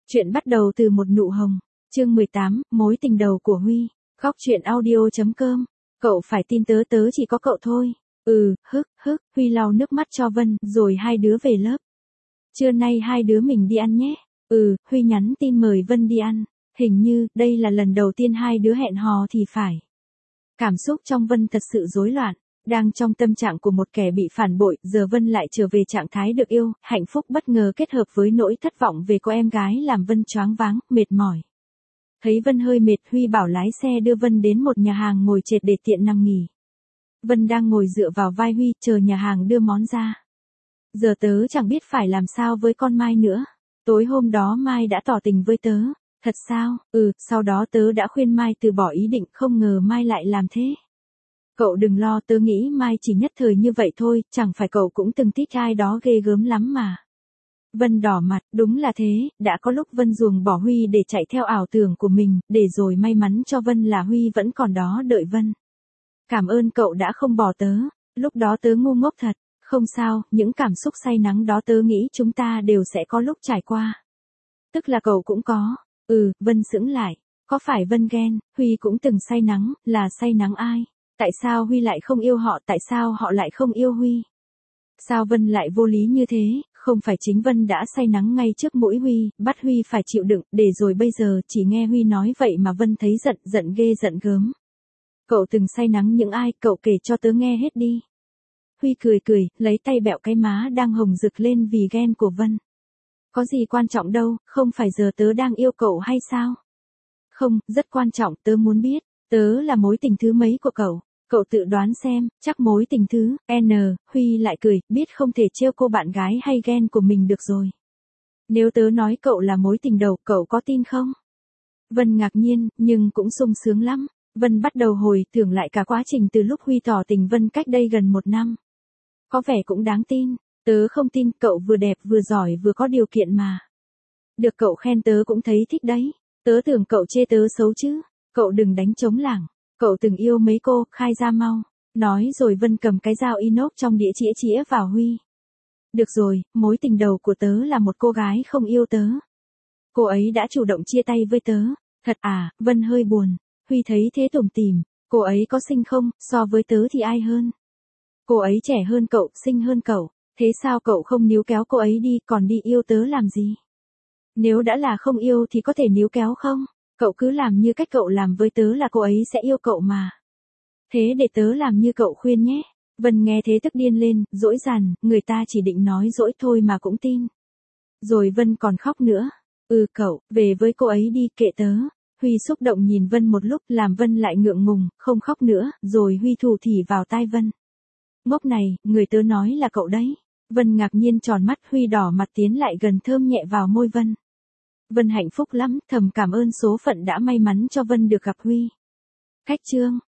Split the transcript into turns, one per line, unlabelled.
Chuyện bắt đầu từ một nụ hồng. Chương 18, mối tình đầu của Huy. Khóc chuyện audio.com. Cậu phải tin tớ, tớ chỉ có cậu thôi. Huy lau nước mắt cho Vân, rồi hai đứa về lớp. Trưa nay hai đứa mình đi ăn nhé. Huy nhắn tin mời Vân đi ăn. Hình như, đây là lần đầu tiên hai đứa hẹn hò thì phải. Cảm xúc trong Vân thật sự rối loạn. Đang trong tâm trạng của một kẻ bị phản bội, giờ Vân lại trở về trạng thái được yêu, hạnh phúc bất ngờ kết hợp với nỗi thất vọng về cô em gái làm Vân choáng váng, mệt mỏi. Thấy Vân hơi mệt, Huy bảo lái xe đưa Vân đến một nhà hàng ngồi trệt để tiện nằm nghỉ. Vân đang ngồi dựa vào vai Huy, chờ nhà hàng đưa món ra. Giờ tớ chẳng biết phải làm sao với con Mai nữa. Tối hôm đó Mai đã tỏ tình với tớ. Thật sao? Sau đó tớ đã khuyên Mai từ bỏ ý định, không ngờ Mai lại làm thế. Cậu đừng lo, tớ nghĩ Mai chỉ nhất thời như vậy thôi, chẳng phải cậu cũng từng thích ai đó ghê gớm lắm mà. Vân đỏ mặt, đúng là thế, đã có lúc Vân ruồng bỏ Huy để chạy theo ảo tưởng của mình, để rồi may mắn cho Vân là Huy vẫn còn đó đợi Vân. Cảm ơn cậu đã không bỏ tớ, lúc đó tớ ngu ngốc thật, không sao, những cảm xúc say nắng đó tớ nghĩ chúng ta đều sẽ có lúc trải qua. Tức là cậu cũng có, Vân sững lại, có phải Vân ghen, Huy cũng từng say nắng, là say nắng ai? Tại sao Huy lại không yêu họ, tại sao họ lại không yêu Huy? Sao Vân lại vô lý như thế, không phải chính Vân đã say nắng ngay trước mũi Huy, bắt Huy phải chịu đựng, để rồi bây giờ chỉ nghe Huy nói vậy mà Vân thấy giận ghê giận gớm. Cậu từng say nắng những ai, cậu kể cho tớ nghe hết đi. Huy cười, lấy tay bẹo cái má đang hồng rực lên vì ghen của Vân. Có gì quan trọng đâu, không phải giờ tớ đang yêu cậu hay sao? Không, rất quan trọng, tớ muốn biết, tớ là mối tình thứ mấy của cậu? Cậu tự đoán xem, chắc mối tình thứ Huy lại cười, biết không thể trêu cô bạn gái hay ghen của mình được rồi. Nếu tớ nói cậu là mối tình đầu, cậu có tin không? Vân ngạc nhiên, nhưng cũng sung sướng lắm. Vân bắt đầu hồi tưởng lại cả quá trình từ lúc Huy tỏ tình Vân cách đây gần 1 năm. Có vẻ cũng đáng tin. Tớ không tin, cậu vừa đẹp vừa giỏi vừa có điều kiện mà. Được cậu khen tớ cũng thấy thích đấy. Tớ tưởng cậu chê tớ xấu chứ. Cậu đừng đánh trống lảng. Cậu từng yêu mấy cô, khai ra mau. Nói rồi Vân cầm cái dao inox trong đĩa chĩa vào Huy. Được rồi, mối tình đầu của tớ là một cô gái không yêu tớ. Cô ấy đã chủ động chia tay với tớ. Thật à? Vân hơi buồn. Huy thấy thế tủm tỉm. Cô ấy có xinh không, so với tớ thì ai hơn? Cô ấy trẻ hơn cậu, xinh hơn cậu. Thế sao cậu không níu kéo cô ấy đi, còn đi yêu tớ làm gì? Nếu đã là không yêu thì có thể níu kéo không? Cậu cứ làm như cách cậu làm với tớ là cô ấy sẽ yêu cậu mà. Thế để tớ làm như cậu khuyên nhé. Vân nghe thế tức điên lên, dỗi dằn, người ta chỉ định nói dỗi thôi mà cũng tin. Rồi Vân còn khóc nữa. Cậu, về với cô ấy đi, kệ tớ. Huy xúc động nhìn Vân một lúc, làm Vân lại ngượng ngùng, không khóc nữa, rồi Huy thủ thỉ vào tai Vân. Ngốc này, người tớ nói là cậu đấy. Vân ngạc nhiên tròn mắt, Huy đỏ mặt tiến lại gần thơm nhẹ vào môi Vân. Vân hạnh phúc lắm, thầm cảm ơn số phận đã may mắn cho Vân được gặp Huy. Cách chương